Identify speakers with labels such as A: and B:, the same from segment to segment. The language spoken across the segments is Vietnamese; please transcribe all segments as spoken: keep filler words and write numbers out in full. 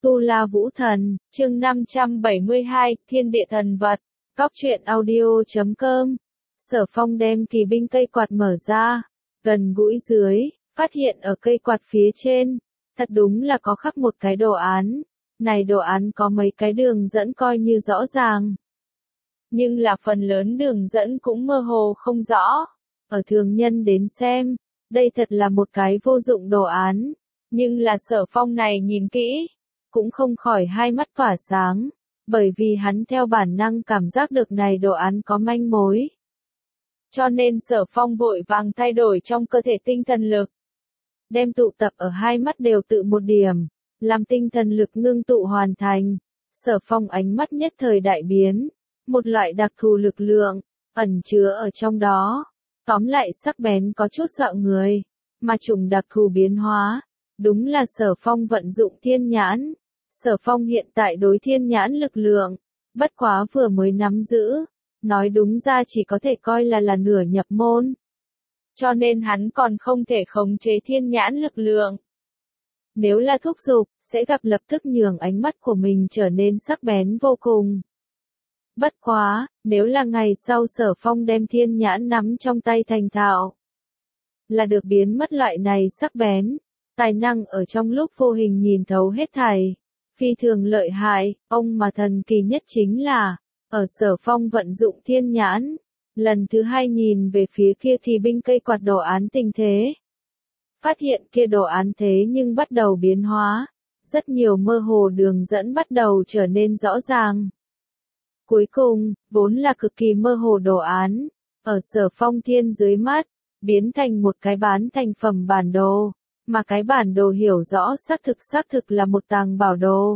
A: Tu La Vũ Thần, chương năm trăm bảy mươi hai, Thiên Địa Thần Vật, Góc truyện audio chấm com. Sở Phong đem kỳ binh cây quạt mở ra, gần gũi dưới, phát hiện ở cây quạt phía trên, thật đúng là có khắc một cái đồ án. Này đồ án có mấy cái đường dẫn coi như rõ ràng, nhưng là phần lớn đường dẫn cũng mơ hồ không rõ. Ở thường nhân đến xem, đây thật là một cái vô dụng đồ án, nhưng là Sở Phong này nhìn kỹ, cũng không khỏi hai mắt tỏa sáng, bởi vì hắn theo bản năng cảm giác được này đồ án có manh mối. Cho nên Sở Phong vội vàng thay đổi trong cơ thể tinh thần lực, đem tụ tập ở hai mắt đều tự một điểm, làm tinh thần lực ngưng tụ hoàn thành. Sở Phong ánh mắt nhất thời đại biến, một loại đặc thù lực lượng, ẩn chứa ở trong đó, tóm lại sắc bén có chút dọa người, mà chủng đặc thù biến hóa, đúng là Sở Phong vận dụng thiên nhãn. Sở Phong hiện tại đối thiên nhãn lực lượng, bất quá vừa mới nắm giữ, nói đúng ra chỉ có thể coi là là nửa nhập môn. Cho nên hắn còn không thể khống chế thiên nhãn lực lượng. Nếu là thúc giục, sẽ gặp lập tức nhường ánh mắt của mình trở nên sắc bén vô cùng. Bất quá, nếu là ngày sau Sở Phong đem thiên nhãn nắm trong tay thành thạo, là được biến mất loại này sắc bén, tài năng ở trong lúc vô hình nhìn thấu hết thảy, phi thường lợi hại. Ông mà thần kỳ nhất chính là, ở Sở Phong vận dụng thiên nhãn, lần thứ hai nhìn về phía kia thì binh cây quạt đồ án tình thế. Phát hiện kia đồ án thế nhưng bắt đầu biến hóa, rất nhiều mơ hồ đường dẫn bắt đầu trở nên rõ ràng. Cuối cùng, vốn là cực kỳ mơ hồ đồ án, ở Sở Phong thiên dưới mắt, biến thành một cái bán thành phẩm bản đồ, mà cái bản đồ hiểu rõ xác thực xác thực là một tàng bảo đồ.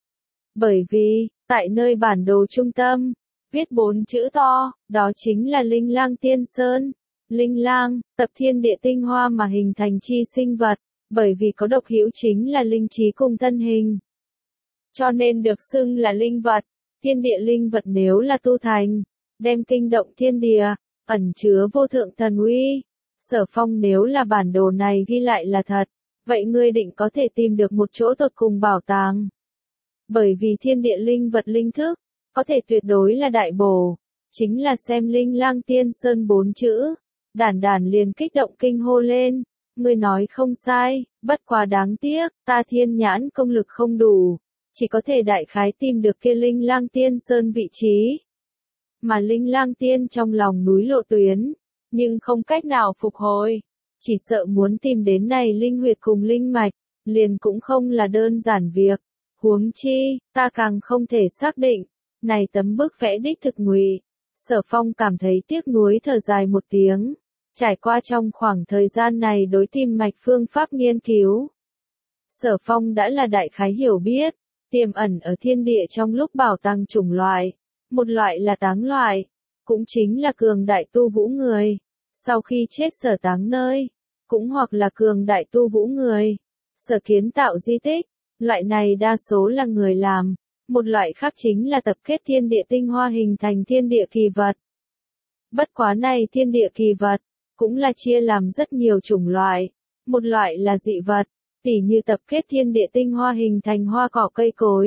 A: Bởi vì, tại nơi bản đồ trung tâm, viết bốn chữ to, đó chính là Linh Lang Tiên Sơn. Linh Lang, tập thiên địa tinh hoa mà hình thành chi sinh vật, bởi vì có độc hữu chính là linh trí cùng thân hình, cho nên được xưng là linh vật. Thiên địa linh vật nếu là tu thành, đem kinh động thiên địa, ẩn chứa vô thượng thần uy. Sở Phong nếu là bản đồ này ghi lại là thật, vậy ngươi định có thể tìm được một chỗ tột cùng bảo tàng. Bởi vì thiên địa linh vật linh thức, có thể tuyệt đối là đại bổ, chính là xem Linh Lang Tiên Sơn bốn chữ, đản đản liền kích động kinh hô lên. Ngươi nói không sai, bất quá đáng tiếc, ta thiên nhãn công lực không đủ, chỉ có thể đại khái tìm được kia Linh Lang Tiên Sơn vị trí. Mà Linh Lang Tiên trong lòng núi lộ tuyến, nhưng không cách nào phục hồi, chỉ sợ muốn tìm đến này linh huyệt cùng linh mạch, liền cũng không là đơn giản việc. Huống chi, ta càng không thể xác định, này tấm bức vẽ đích thực ngụy. Sở Phong cảm thấy tiếc nuối thở dài một tiếng, trải qua trong khoảng thời gian này đối tìm mạch phương pháp nghiên cứu. Sở Phong đã là đại khái hiểu biết, tiềm ẩn ở thiên địa trong lúc bảo tàng chủng loại, một loại là táng loại, cũng chính là cường đại tu vũ người, sau khi chết sở táng nơi, cũng hoặc là cường đại tu vũ người, sở kiến tạo di tích, loại này đa số là người làm, một loại khác chính là tập kết thiên địa tinh hoa hình thành thiên địa kỳ vật. Bất quá này thiên địa kỳ vật, cũng là chia làm rất nhiều chủng loại, một loại là dị vật, tỉ như tập kết thiên địa tinh hoa hình thành hoa cỏ cây cối,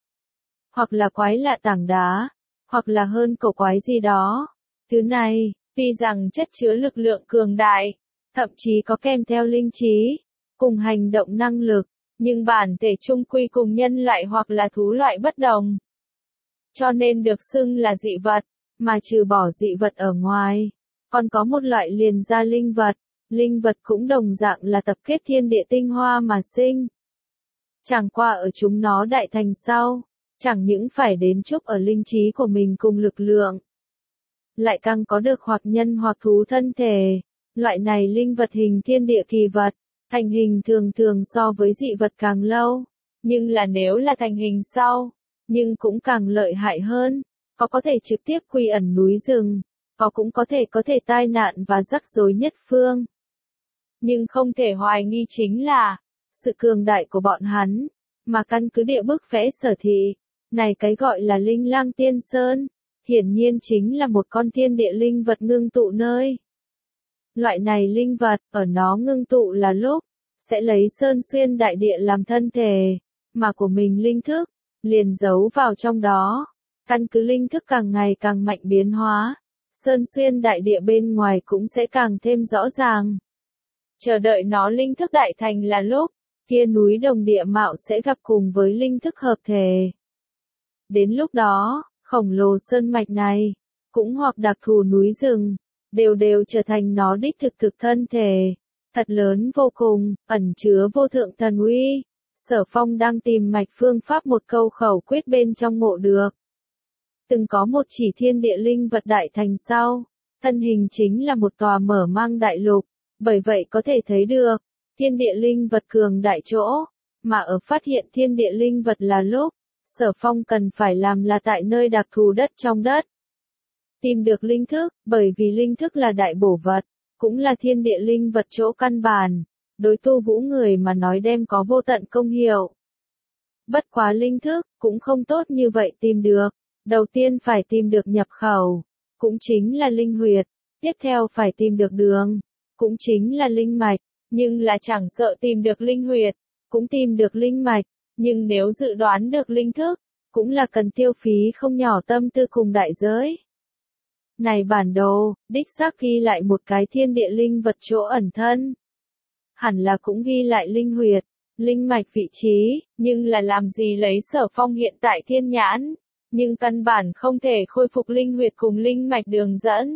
A: hoặc là quái lạ tảng đá, hoặc là hơn cổ quái gì đó. Thứ này, tuy rằng chất chứa lực lượng cường đại, thậm chí có kèm theo linh trí, cùng hành động năng lực, nhưng bản thể chung quy cùng nhân loại hoặc là thú loại bất đồng. Cho nên được xưng là dị vật, mà trừ bỏ dị vật ở ngoài, còn có một loại liền ra linh vật. Linh vật cũng đồng dạng là tập kết thiên địa tinh hoa mà sinh. Chẳng qua ở chúng nó đại thành sau, chẳng những phải đến chúc ở linh trí của mình cùng lực lượng, lại càng có được hoặc nhân hoặc thú thân thể. Loại này linh vật hình thiên địa kỳ vật, thành hình thường thường so với dị vật càng lâu, nhưng là nếu là thành hình sau, nhưng cũng càng lợi hại hơn, có có thể trực tiếp quy ẩn núi rừng, có cũng có thể có thể tai nạn và rắc rối nhất phương. Nhưng không thể hoài nghi chính là, sự cường đại của bọn hắn, mà căn cứ địa bức vẽ sở thị, này cái gọi là Linh Lang Tiên Sơn, hiển nhiên chính là một con thiên địa linh vật ngưng tụ nơi. Loại này linh vật, ở nó ngưng tụ là lúc, sẽ lấy sơn xuyên đại địa làm thân thể, mà của mình linh thức, liền giấu vào trong đó. Căn cứ linh thức càng ngày càng mạnh biến hóa, sơn xuyên đại địa bên ngoài cũng sẽ càng thêm rõ ràng. Chờ đợi nó linh thức đại thành là lúc, kia núi đồng địa mạo sẽ gặp cùng với linh thức hợp thể. Đến lúc đó, khổng lồ sơn mạch này, cũng hoặc đặc thù núi rừng, đều đều trở thành nó đích thực thực thân thể, thật lớn vô cùng, ẩn chứa vô thượng thần uy. Sở Phong đang tìm mạch phương pháp một câu khẩu quyết bên trong ngộ được. Từng có một chỉ thiên địa linh vật đại thành sau, thân hình chính là một tòa mở mang đại lục, bởi vậy có thể thấy được, thiên địa linh vật cường đại chỗ, mà ở phát hiện thiên địa linh vật là lúc, Sở Phong cần phải làm là tại nơi đặc thù đất trong đất. Tìm được linh thức, bởi vì linh thức là đại bổ vật, cũng là thiên địa linh vật chỗ căn bản, đối tu vũ người mà nói đem có vô tận công hiệu. Bất quá linh thức, cũng không tốt như vậy tìm được, đầu tiên phải tìm được nhập khẩu, cũng chính là linh huyệt, tiếp theo phải tìm được đường, cũng chính là linh mạch, nhưng là chẳng sợ tìm được linh huyệt, cũng tìm được linh mạch, nhưng nếu dự đoán được linh thức, cũng là cần tiêu phí không nhỏ tâm tư cùng đại giới. Này bản đồ, đích xác ghi lại một cái thiên địa linh vật chỗ ẩn thân. Hẳn là cũng ghi lại linh huyệt, linh mạch vị trí, nhưng là làm gì lấy Sở Phong hiện tại thiên nhãn, nhưng căn bản không thể khôi phục linh huyệt cùng linh mạch đường dẫn.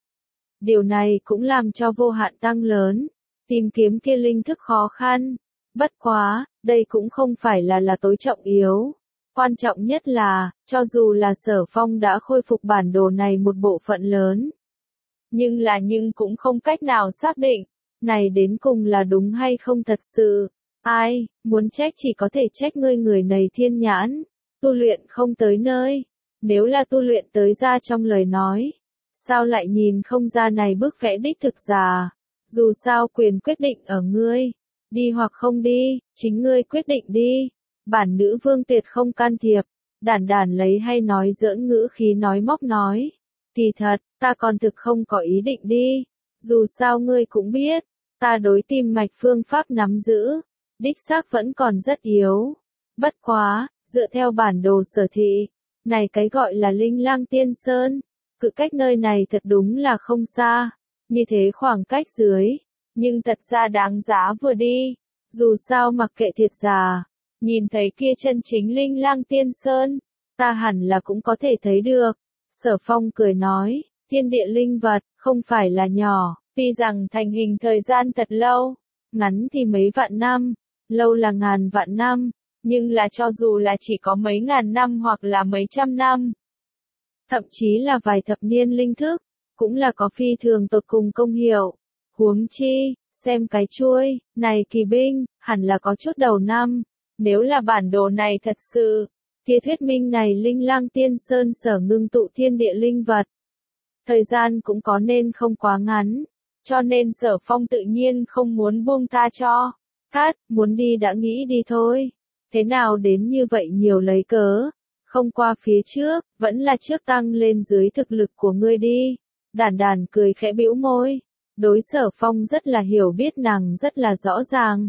A: Điều này cũng làm cho vô hạn tăng lớn, tìm kiếm kia linh thức khó khăn. Bất quá, đây cũng không phải là là tối trọng yếu. Quan trọng nhất là, cho dù là Sở Phong đã khôi phục bản đồ này một bộ phận lớn. Nhưng là nhưng cũng không cách nào xác định, này đến cùng là đúng hay không thật sự. Ai, muốn trách chỉ có thể trách ngươi người này thiên nhãn, tu luyện không tới nơi. Nếu là tu luyện tới ra trong lời nói, sao lại nhìn không ra này bức vẽ đích thực giả. Dù sao quyền quyết định ở ngươi, đi hoặc không đi, chính ngươi quyết định đi. Bản nữ vương tuyệt không can thiệp, đản đản lấy hay nói giỡn ngữ khí nói móc nói. Kỳ thật, ta còn thực không có ý định đi, dù sao ngươi cũng biết, ta đối tìm mạch phương pháp nắm giữ, đích xác vẫn còn rất yếu. Bất quá, dựa theo bản đồ sở thị, này cái gọi là Linh Lang Tiên Sơn, cự cách nơi này thật đúng là không xa, như thế khoảng cách dưới, nhưng thật ra đáng giá vừa đi, dù sao mặc kệ thiệt giả, nhìn thấy kia chân chính Linh Lang Tiên Sơn, ta hẳn là cũng có thể thấy được. Sở Phong cười nói, thiên địa linh vật, không phải là nhỏ, tuy rằng thành hình thời gian thật lâu, ngắn thì mấy vạn năm, lâu là ngàn vạn năm, nhưng là cho dù là chỉ có mấy ngàn năm hoặc là mấy trăm năm, thậm chí là vài thập niên linh thức, cũng là có phi thường tột cùng công hiệu. Huống chi, xem cái chuôi, này kỳ binh, hẳn là có chút đầu năm, nếu là bản đồ này thật sự, kia thuyết minh này Linh Lang Tiên Sơn sở ngưng tụ thiên địa linh vật. Thời gian cũng có nên không quá ngắn, cho nên Sở Phong tự nhiên không muốn buông tha cho. Cát, muốn đi đã nghĩ đi thôi. Thế nào đến như vậy nhiều lấy cớ, không qua phía trước, vẫn là trước tăng lên dưới thực lực của ngươi đi. Đản đản cười khẽ bĩu môi, đối Sở Phong rất là hiểu biết nàng rất là rõ ràng.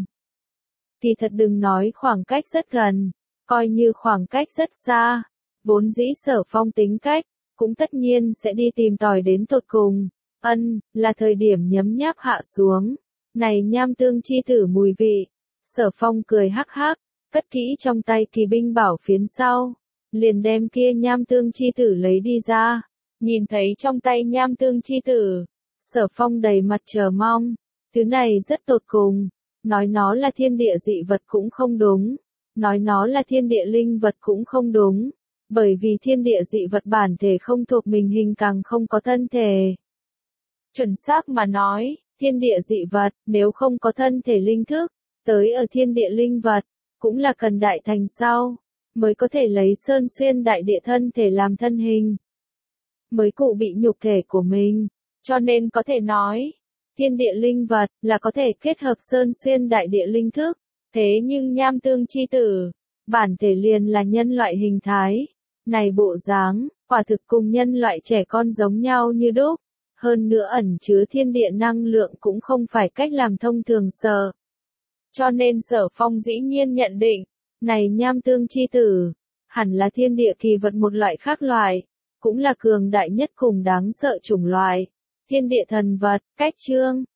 A: Kỳ thật đừng nói khoảng cách rất gần, coi như khoảng cách rất xa, vốn dĩ Sở Phong tính cách, cũng tất nhiên sẽ đi tìm tòi đến tột cùng. Ân, là thời điểm nhấm nháp hạ xuống. Này nham tương chi tử mùi vị. Sở Phong cười hắc hắc, cất kỹ trong tay kỳ binh bảo phiến sau, liền đem kia nham tương chi tử lấy đi ra. Nhìn thấy trong tay nham tương chi tử, Sở Phong đầy mặt chờ mong. Thứ này rất tột cùng, nói nó là thiên địa dị vật cũng không đúng, nói nó là thiên địa linh vật cũng không đúng, bởi vì thiên địa dị vật bản thể không thuộc mình hình càng không có thân thể. Chuẩn xác mà nói, thiên địa dị vật, nếu không có thân thể linh thức, tới ở thiên địa linh vật, cũng là cần đại thành sau, mới có thể lấy sơn xuyên đại địa thân thể làm thân hình, mới cụ bị nhục thể của mình, cho nên có thể nói, thiên địa linh vật, là có thể kết hợp sơn xuyên đại địa linh thức, thế nhưng nham tương chi tử, bản thể liền là nhân loại hình thái, này bộ dáng, quả thực cùng nhân loại trẻ con giống nhau như đúc. Hơn nữa ẩn chứa thiên địa năng lượng cũng không phải cách làm thông thường sợ. Cho nên Sở Phong dĩ nhiên nhận định, Này nham tương chi tử, hẳn là thiên địa kỳ vật một loại khác loại, cũng là cường đại nhất cùng đáng sợ chủng loại. Thiên địa thần vật, cách chương.